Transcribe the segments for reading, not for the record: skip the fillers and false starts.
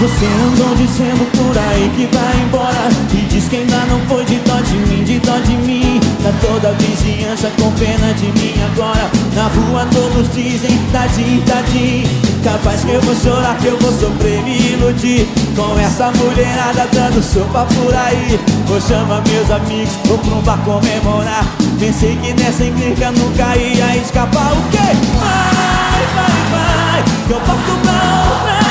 Você andou dizendo por aí que vai embora e diz que ainda não foi de dó de mim, de dó de mim. Tá toda a vizinhança com pena de mim agora. Na rua todos dizem tadinho, tadinho. Capaz que eu vou chorar, que eu vou sofrer, me iludir com essa mulherada dando sopa por aí. Vou chamar meus amigos, vou pra um bar comemorar. Pensei que nessa encrenca nunca ia escapar. O quê? Vai, vai, vai, que eu volto pra outra.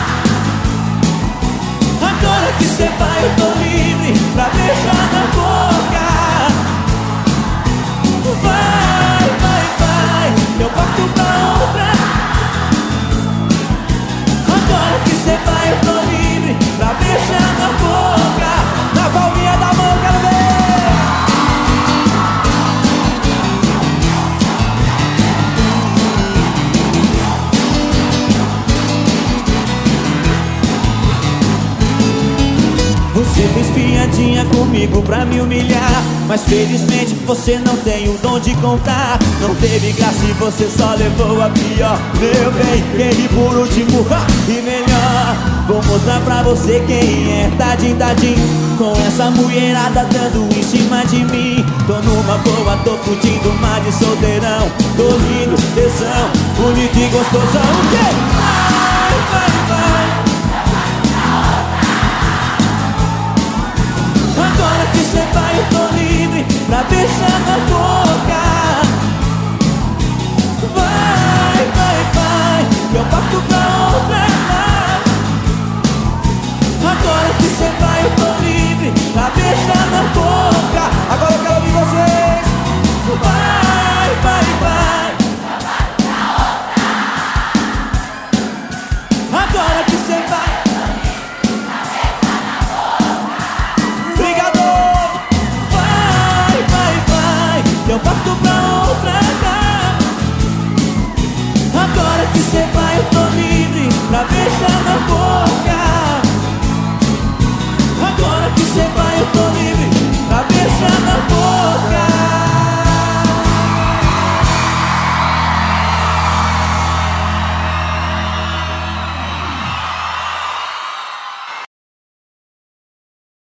Agora que cê vai eu tô livre pra beijar na boca. Vai, vai, vai, eu volto pra outra. Agora que cê vai eu tô livre pra beijar na boca. Na palminha da mão, quero ver. Você fez piadinha comigo pra me humilhar, mas felizmente você não tem o dom de contar. Não teve graça e você só levou a pior. Meu bem, quem ri por último e melhor. Vou mostrar pra você quem é tadinho, tadinho. Com essa mulherada dando em cima de mim. Tô numa boa, tô curtindo uma de solteirão. Tô lindo, tesão, bonito e gostosão. Vai, vai, vai. Agora que cê vai eu tô livre pra beijar na boca.